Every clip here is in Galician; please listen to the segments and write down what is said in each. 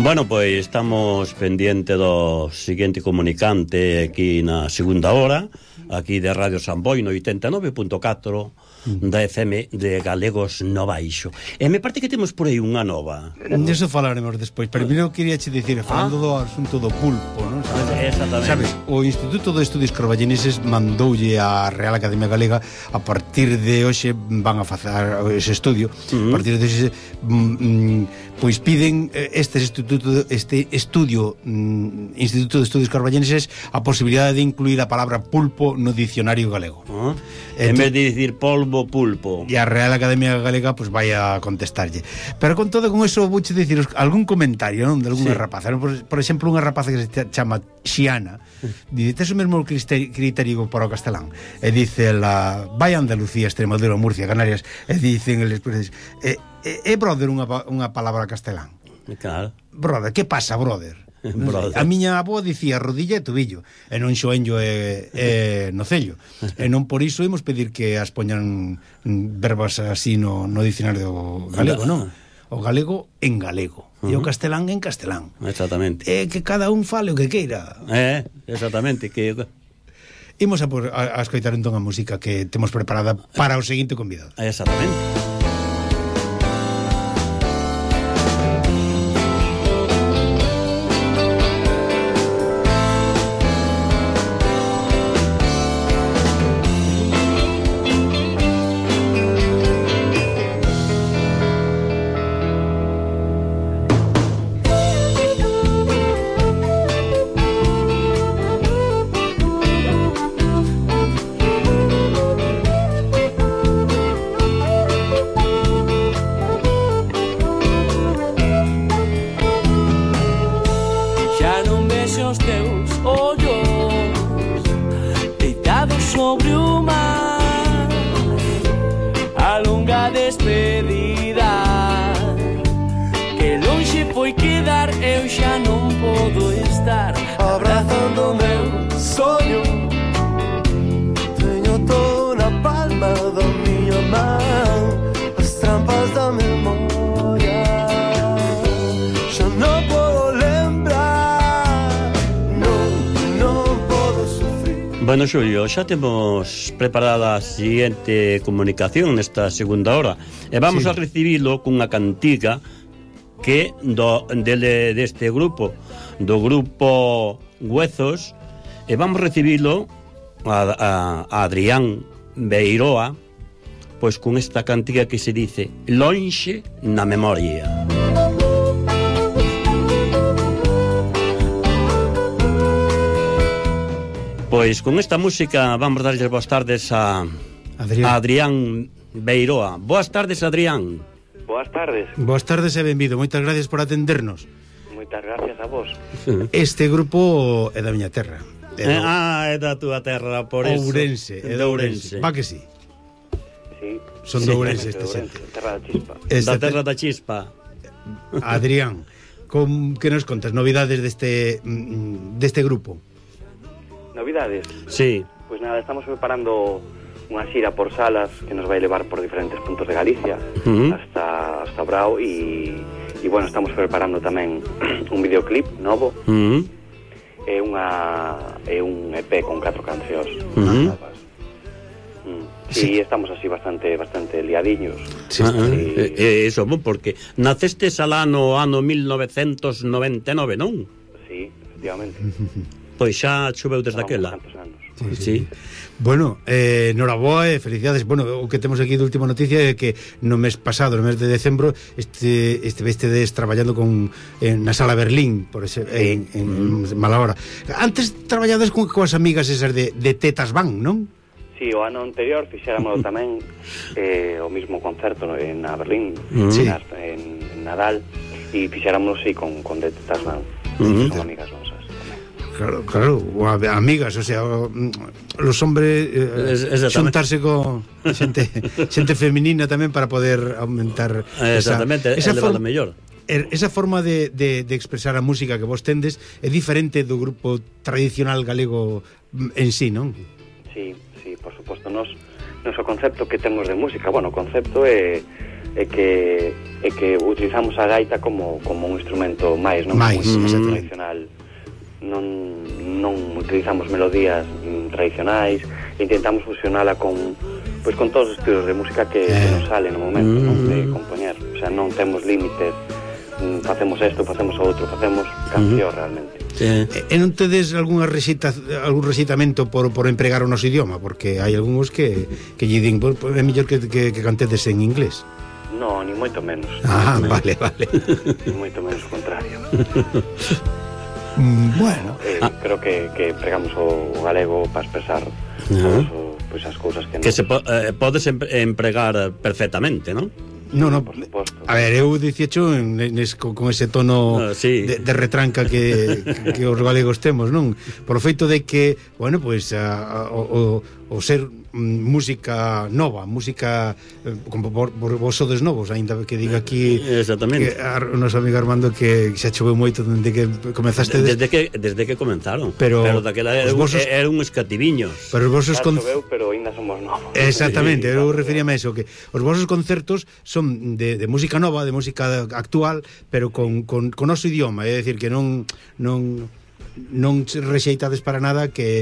Bueno, pois estamos pendiente do seguinte comunicante aquí na segunda hora, aquí de Radio Samboy no 89.4 da FM de Galegos no Baixo. E me parte que temos por aí unha nova. Deso falaremos despois, pero primeiro quería che dicir, falando do asunto do pulpo, non? Exactamente. Sabes, o Instituto de Estudios Carballineses mandoulle á Real Academia Galega, a partir de hoxe van a facer ese estudio, a partir de hoxe pois piden este estudio Instituto de Estudios Carballineses a posibilidade de incluir a palabra pulpo no dicionario galego. En vez de dicir polvo, pulpo. E a Real Academia Galega pois vai a contestarlle. Pero con todo con eso vouche dicir algún comentario, non, de algunha rapaza. Por exemplo, unha rapaza que se chama Xiana, dice, tes o mesmo criterio para o castelán. E dice la vai a Andalucía, Extremadura, Murcia, Canarias, e dicen eles é brother unha palabra castelán. Claro. Brother, que pasa, brother? A miña avó dicía rodilla e tobillo, e non xoenllo e nocello, e non por iso imos pedir que as poñan verbas así no dicionario galego, non? O galego en galego e o castelán en castelán. Exactamente. E que cada un fale o que queira. Exactamente. Imos a escoitar entón a música que temos preparada para o seguinte convidado. Exactamente. Bueno, Xulio, xa temos preparada a seguinte comunicación nesta segunda hora e vamos a recibilo cunha cantiga que deste grupo, do grupo Huezos, e vamos recibilo a Adrián Beiroa, pois con esta cantiga que se dice Lonxe na memoria. Pois con esta música vamos darlle boas tardes a Adrián Beiroa. Boas tardes, Adrián. Boas tardes. Boas tardes e benvido. Moitas gracias por atendernos. Moitas gracias a vos. Este grupo é da miña terra. É da túa terra, por eso. Ourense, é de Ourense. Va que sí. Sí. Son de Ourense esta xente. Terra da Chispa. Da terra da Chispa. Adrián, que nos contas novidades deste grupo? Novidades? Sí. Pues nada, estamos preparando unha xira por salas que nos vai levar por diferentes puntos de Galicia hasta Brao e bueno, estamos preparando tamén un videoclip novo e un EP con 4 cancións novas. Sí, estamos así bastante liadiños. Eso, porque nacestes ano 1999, non? Sí, efectivamente. Pois xa choveu desde aquela. Sí. Bueno, noraboa e felicidades. Bueno, o que temos aquí de última noticia é que no mes pasado, no mes de decembro, estedes traballando na Sala Berlín, por ese, en Malahora. Antes traballades coas amigas esas de Tetas Van, non? Sí, o ano anterior fixéramos tamén o mismo concerto na Berlín, en Nadal, e fixéramos con Tetas Van, son amigas nosas. Claro, amigas, o sea, los hombres xuntarse con xente feminina tamén para poder aumentar esa forma mellor. Esa forma de expresar a música que vos tendes é diferente do grupo tradicional galego en sí, non? Sí, por suposto, nos o concepto que temos de música, bueno, o concepto é é que utilizamos a gaita como un instrumento máis, non como un instrumento tradicional. Non utilizamos melodías tradicionais, intentamos fusionala con todos os estilos de música que nos sale no momento, non, de compoñer. O sea, non temos límites, facemos isto, facemos o outro, facemos canción realmente. E non tedes algún recitamento por empregar o noso idioma? Porque hai algúns que lle din é mellor que cantedes en inglés. No, ni moito menos. Vale. Ni moito menos o contrario. Bueno, creo que empregamos o galego para expresar pois as cousas que se podes empregar perfectamente, non? No, por suposto. A ver, eu dicíacho con ese tono de retranca que os galegos temos, non? Por o feito de que, bueno, pois o ser música nova, música como vos sodes novos, aínda que diga aquí exactamente o noso amigo Armando que xa choveu moito desde que comenzaste desde que comenzaron, pero daquela eran uns cativiños, pero os vosos choveu, pero aínda somos novos. Exactamente, eu referíame a eso, que os vosos concertos son de música nova, de música actual, pero con noso idioma, é dicir que non rexeitades para nada que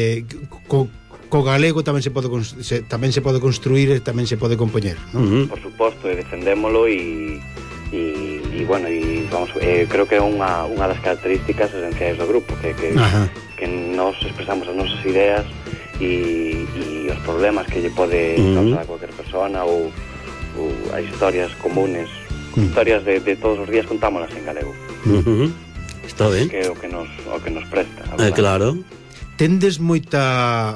co galego tamén se pode construir e tamén se pode compoñer, non? Por suposto, defendémolo e bueno, vamos, creo que é unha das características esenciais do grupo, que nos expresamos as nosas ideas e os problemas que lle pode causar a cualquier persona ou as historias comunes, historias de todos os días, contámolas en galego. Está ben. Que é o que nos presta. Claro. Tendes moita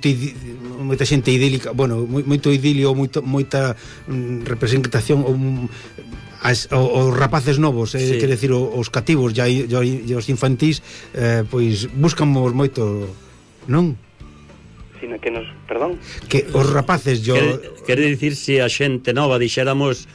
xente idílica, bueno, moito idilio, moita representación os rapaces novos, quer decir, os cativos e os infantís, pois buscamos moito, non? Sino que nos, perdón? Que os rapaces quere dicir, se a xente nova dixéramos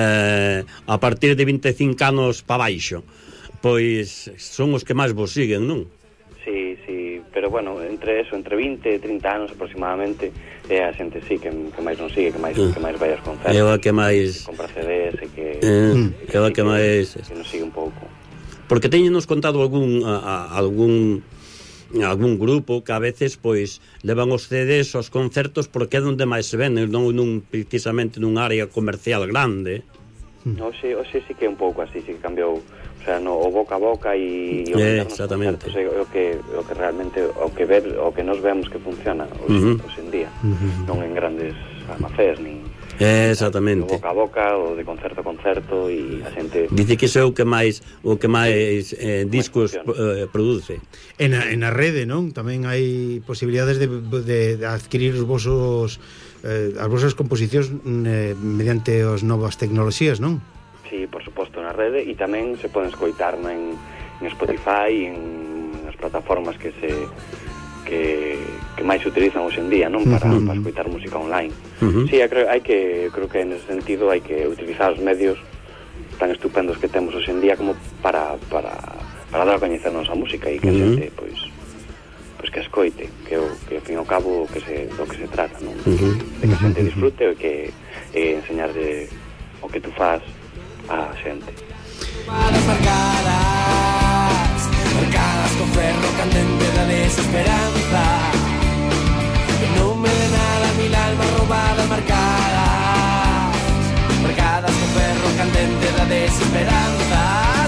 a partir de 25 anos para baixo, pois son os que máis vos siguen, non? Sí, pero bueno, entre 20 e 30 anos aproximadamente é a xente que máis non sigue, que máis vai aos concertos, é a que máis compra CDs, que nos sigue un pouco. Porque teñenos contado algún grupo que a veces pois levan os CDs aos concertos porque é onde máis se ven, non precisamente nun área comercial grande. Oxe sí que é un pouco así, sí que cambiou. O sea, o boca a boca e exactamente. O que realmente o que nos vemos que funciona hoxe en día, non en grandes almacéns ni exactamente. O boca a boca, o de concerto a concerto, e a xente dice que iso é o que máis discos produce. En a rede, non? Tamén hai posibilidades de adquirir os vosos as vosas composicións mediante as novas tecnoloxías, non? Sí, por suposto, na rede, e tamén se poden escoitar en Spotify, en as plataformas que máis se utilizan hoxe en día, non? Para escoitar música online. Sí, creo que nese sentido hai que utilizar os medios tan estupendos que temos hoxe en día como para dar a coñecer a nosa música e que a xente, pois que escoite, que ao fin e ao cabo do que se trata, non? De que a xente disfrute e que enseñarlle o que tú faz a xente. Marcadas con ferro candente da desesperanza, non me de nada mil almas roubadas marcadas con ferro candente da desesperanza.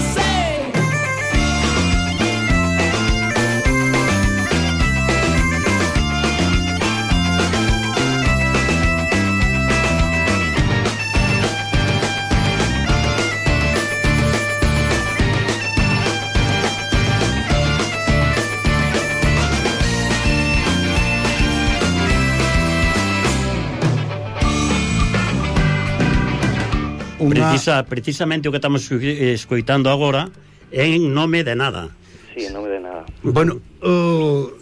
Precisamente o que estamos escoitando agora é En nome de nada. Sí, En nome de nada. Bueno,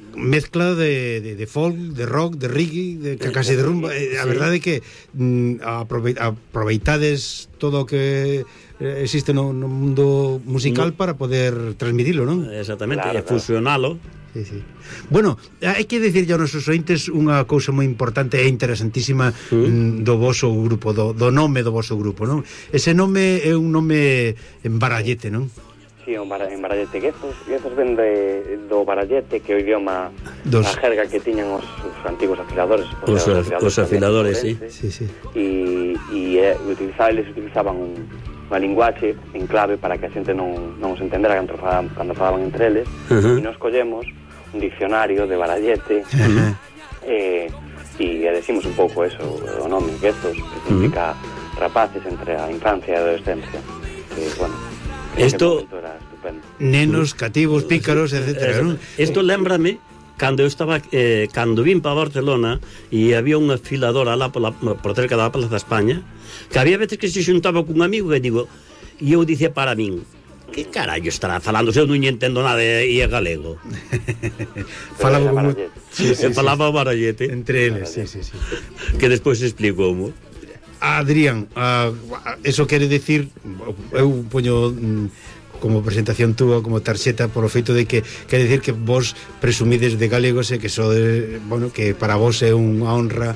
mezcla de folk, de rock, de reggae, de casi de rumba. A verdade é que aproveitades todo o que existe no mundo musical para poder transmitilo, non? Exactamente, claro, e fusionalo. Sí, sí. Bueno, hai que dicirlle aos nosos ointes unha cousa moi importante e interesantísima do voso grupo, do nome do voso grupo, non? Ese nome é un nome en barallete, non? Sí, en barallete. Guezos ven do barallete, que é o idioma, a jerga que tiñan os antigos afiladores. Os afiladores, sí. E eles utilizaban unha linguaxe en clave para que a xente non os entendera cando falaban entre eles, e nos collemos un diccionario de barallete, e decimos un pouco eso, o nome, Guezos, que significa rapaces entre a infancia e a adolescencia, que, bueno, esto, nenos, cativos, pícaros, etcétera, ¿no? Esto lémbrame cando eu estaba cando vim para Barcelona e había unha afiladora lá por cerca da Plaza España, que había veces que se xuntaba cun amigo e eu dicía para min, que carallo estará falando se eu non entendo nada e é galego. Falaba como falaba o barallete entre eles, sí. Que despois explicoumo. Adrián, eso quere decir, eu poño como presentación túa, como tarxeta, por o feito de que quere decir que vos presumides de galegos e que sodes, bueno, que para vos é unha honra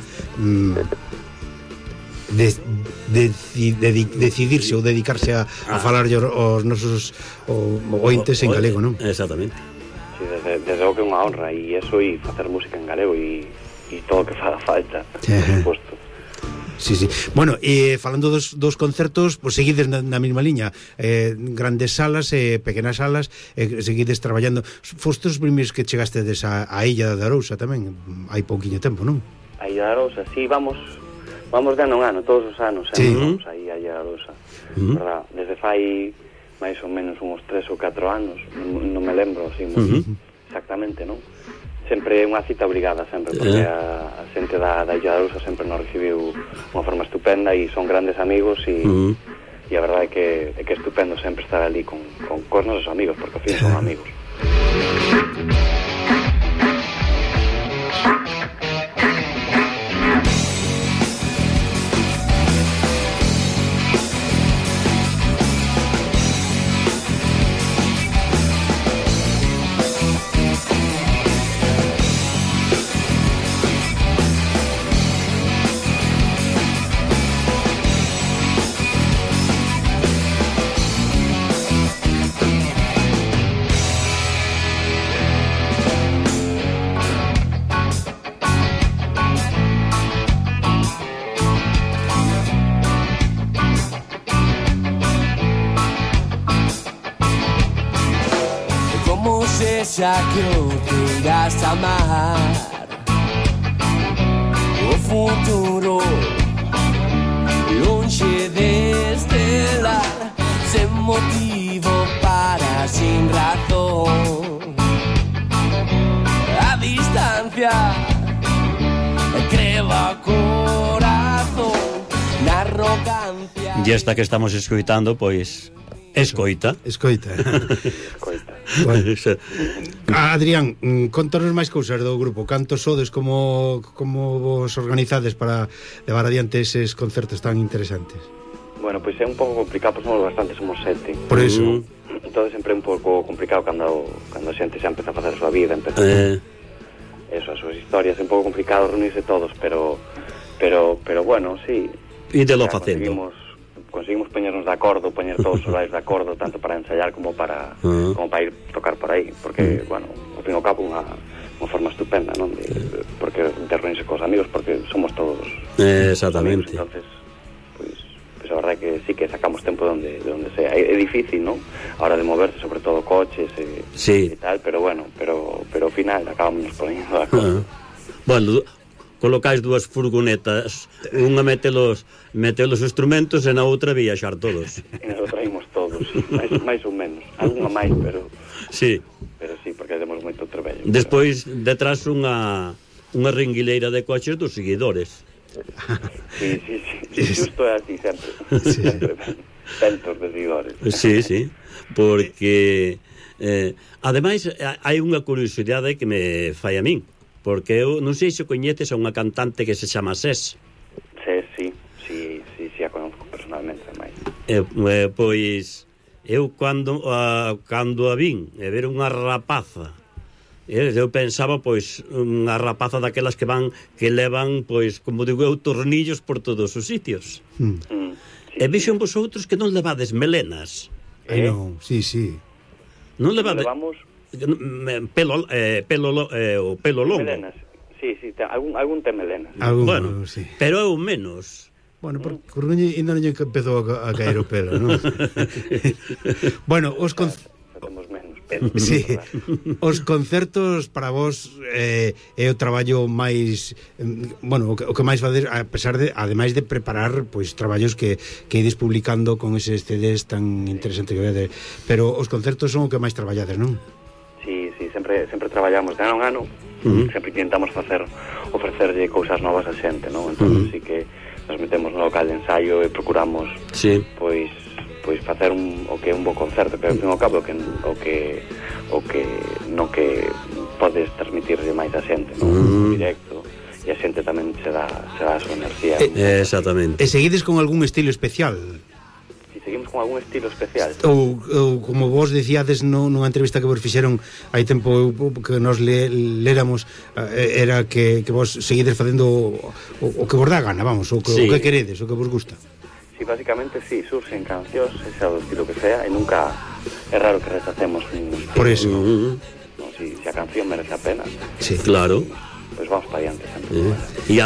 decidirse ou dedicarse a falar aos nosos ointes en galego, non? Exactamente. Sí, desde logo que é unha honra, e eso, e facer música en galego e todo o que faga falta, por suposto. Sí. Bueno, falando dos concertos, pues seguides na mesma liña, grandes salas e pequenas salas, seguides traballando. Fostes os primeiros que chegastedes a Illa de Arousa tamén, hai pouquiño tempo, non? A Illa de Arousa, sí, vamos de ano en ano, todos os anos, vamos aí a Illa de Arousa, verdad? Desde fai máis ou menos uns 3 ou 4 anos, non me lembro así exactamente, non? Sempre unha cita obrigada, sempre, porque a xente da Illa de Arousa sempre nos recibiu unha forma estupenda e son grandes amigos e a verdade é que é estupendo sempre estar ali con os nosos amigos, porque ao fin son amigos. Xa que o queiras amar, o futuro lonxe deste lar, sen motivo para sin razón, a distancia creva corazón na arrogancia. E esta que estamos escoitando, pois Escoita. Bueno, Adrián, contanos máis cousas do grupo. Cantos sodes, como vos organizades para levar adiante eses concertos tan interesantes? Bueno, pois é un pouco complicado, pois somos 7. Por eso todo sempre é un pouco complicado cando a xente xa empeza a facer a súa vida, empeza eso, as súas historias, é un pouco complicado reunirse todos, pero bueno, sí. E de lo facendo. Conseguimos poñernos de acordo, poñer todos os horarios de acordo, tanto para ensayar como para ir tocar por aí, porque, bueno, ao fin e ao cabo unha forma estupenda, non? Porque de reunirse cos amigos, porque somos todos exactamente amigos, entonces, pois a verdade é que sí que sacamos tempo de onde sea. É difícil, non? A hora de moverse, sobre todo coches e tal, pero bueno, pero ao final acabamos nos poñendo de acordo. Bueno, colocáis dúas furgonetas, unha metelos instrumentos e na outra viaxar todos. E nos traímos todos, sí, máis ou menos. Algunha máis, pero sí, porque temos moito traballo. Despois, detrás unha ringuileira de coches dos seguidores. Sí, justo é así sempre. Centos de seguidores. Sí, porque Ademais, hai unha curiosidade que me fai a min, porque eu non sei se coñeces a unha cantante que se chama Sés. Sí, a conozco personalmente, ademais. Pois eu cando a vin e ver unha rapaza, eu pensaba, pois, unha rapaza daquelas que levan, pois, como digo eu, tornillos por todos os sitios. E vixen vosotros que non levades melenas. Non, sí. Non levades Levamos pelo longo. melenas. Sí, algún ten melenas. Bueno, sí. pero é o menos. Bueno, porque ainda non empezou a caer o pelo, non? Bueno, Temos menos pelo. sí, os concertos para vos é o traballo máis o que máis fazer, a pesar de, ademais de preparar pois traballos que ides publicando con eses CDs tan interesantes que vedes, pero os concertos son o que máis traballades, non? Sí, sempre traballamos de ano a ano. Sempre intentamos ofrecerlle cousas novas a xente, non? Entón, sí que nos metemos no local de ensaio e procuramos pois facer o que é un bo concerto, pero ao fin e ao cabo o que podes transmitirlle máis a xente, non? Directo, e a xente tamén se dá a súa enerxía. Exactamente. E seguides con algún estilo especial? Si seguimos con algún estilo especial. Ou como vos dicíades nunha entrevista que vos fixeron hai tempo que nos léramos, era que vos seguides facendo o que vos dá gana, vamos, o que queredes, o que vos gusta. Sí, básicamente sí, surgen cancións, sea do estilo que sea, e nunca é raro que rechacemos un estilo. Por eso. Si a canción merece a pena, sí, claro, pues vamos para diante sempre. E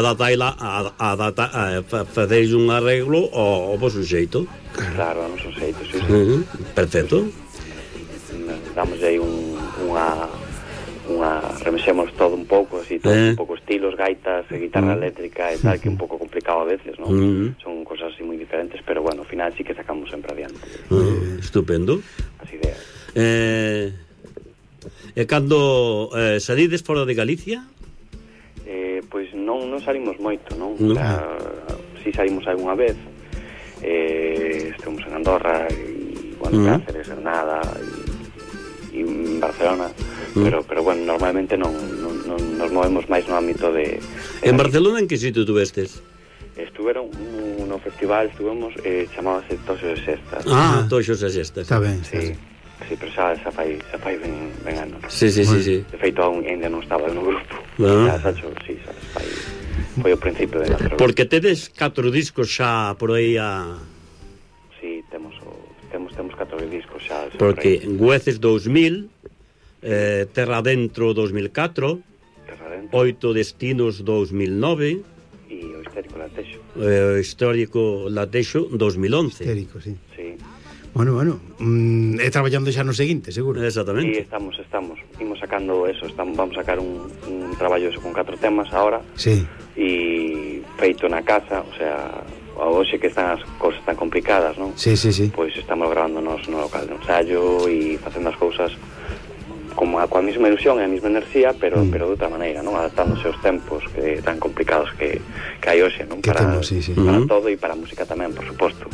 faceis un arreglo ao vosso xeito. Claro, a noso xeito, sí. Perfecto. Damos aí unha remexemos todo un pouco, así, todo un pouco estilos, gaitas, guitarra eléctrica e tal, que é un pouco complicado a veces, non? Son cosas así moi diferentes, pero bueno, ao final sí que sacamos sempre adiante. Estupendo. As ideas. E cando salides fora de Galicia? Pois non salimos moito, non? O sea, si salimos algunha vez, estuvemos en Andorra e, bueno, Cáceres, Granada e en Barcelona, pero bueno, normalmente non nos movemos máis no ámbito de En Barcelona en que sitio tuvestes? Estuveron no festival, chamábase Toxos e Sextas. Toxos e Sextas. Está ben, sí, pero xa fai ben anos. Sí. De feito, ainda non estaba no grupo. Foi o principio de Gazero. Porque tedes 4 discos xa por aí Sí, temos 4 discos xa. Porque Güeces 2000, Terra Dentro 2004, 8 Destinos 2009 e o Histórico Latexo. O Histórico Latexo 2011. Histérico, sí. Bueno, é traballando xa no seguinte, seguro. Exactamente. Sí, estamos. Imos sacando eso, vamos a sacar un traballo con 4 temas ahora. Sí. E feito na casa, o sea, hoxe que están as cousas tan complicadas, non? Sí. Pois estamos grabándonos no local de ensayo e facendo as cousas como coa mesma ilusión e a mesma enerxía, pero de outra maneira, non? Adaptándose aos tempos que tan complicados que hai hoxe, non? Para todo e para a música tamén, por suposto.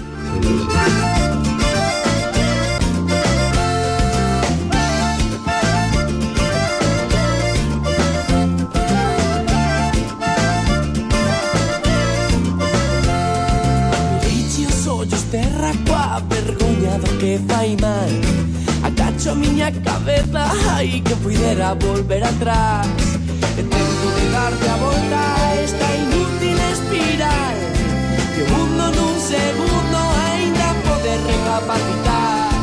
Terra coa vergoña do que fai mal. Agacho a miña cabeza, ai que puidera volver atrás. E tento de darte a volta a esta inútil espiral, que o mundo nun segundo ainda pode recapacitar.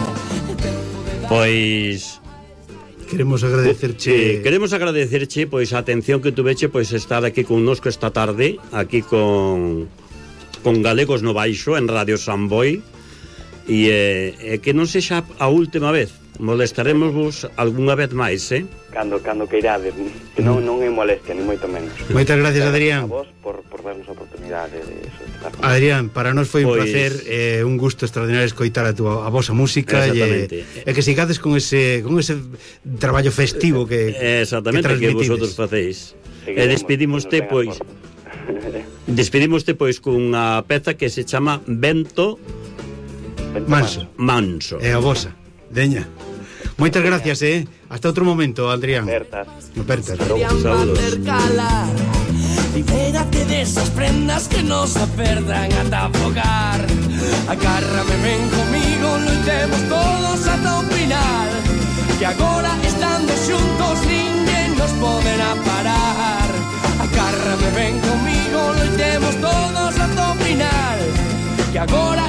Pois queremos agradecerche pois a atención que tuveche pois estar aquí connosco esta tarde, aquí con Galegos no Baixo en Radio Samboy, e que non sexa a última vez. Molestaremos vos algunha vez máis, Cando que irades, que non é molestia, ni moito menos. Moitas gracias, Adrián. A vos por darnos a oportunidade de estar con Adrián, para nós foi un placer, un gusto extraordinario escoitar a vosa música e que sigades con ese traballo festivo que exactamente, que vosotros facéis. E despedimoste pois cunha peza que se chama Vento Manso. Manso. É a vosa, deña. Moitas gracias, hasta outro momento, Adrián. Apertas. Saludos. Libérate de esas prendas que nos apertan ata afogar. Agárrame, ven comigo, loitemos todos ata o final. Que agora, estando xuntos, ninguén nos poderá parar. Agárrame, ven comigo, loitemos todos ata o final. Que agora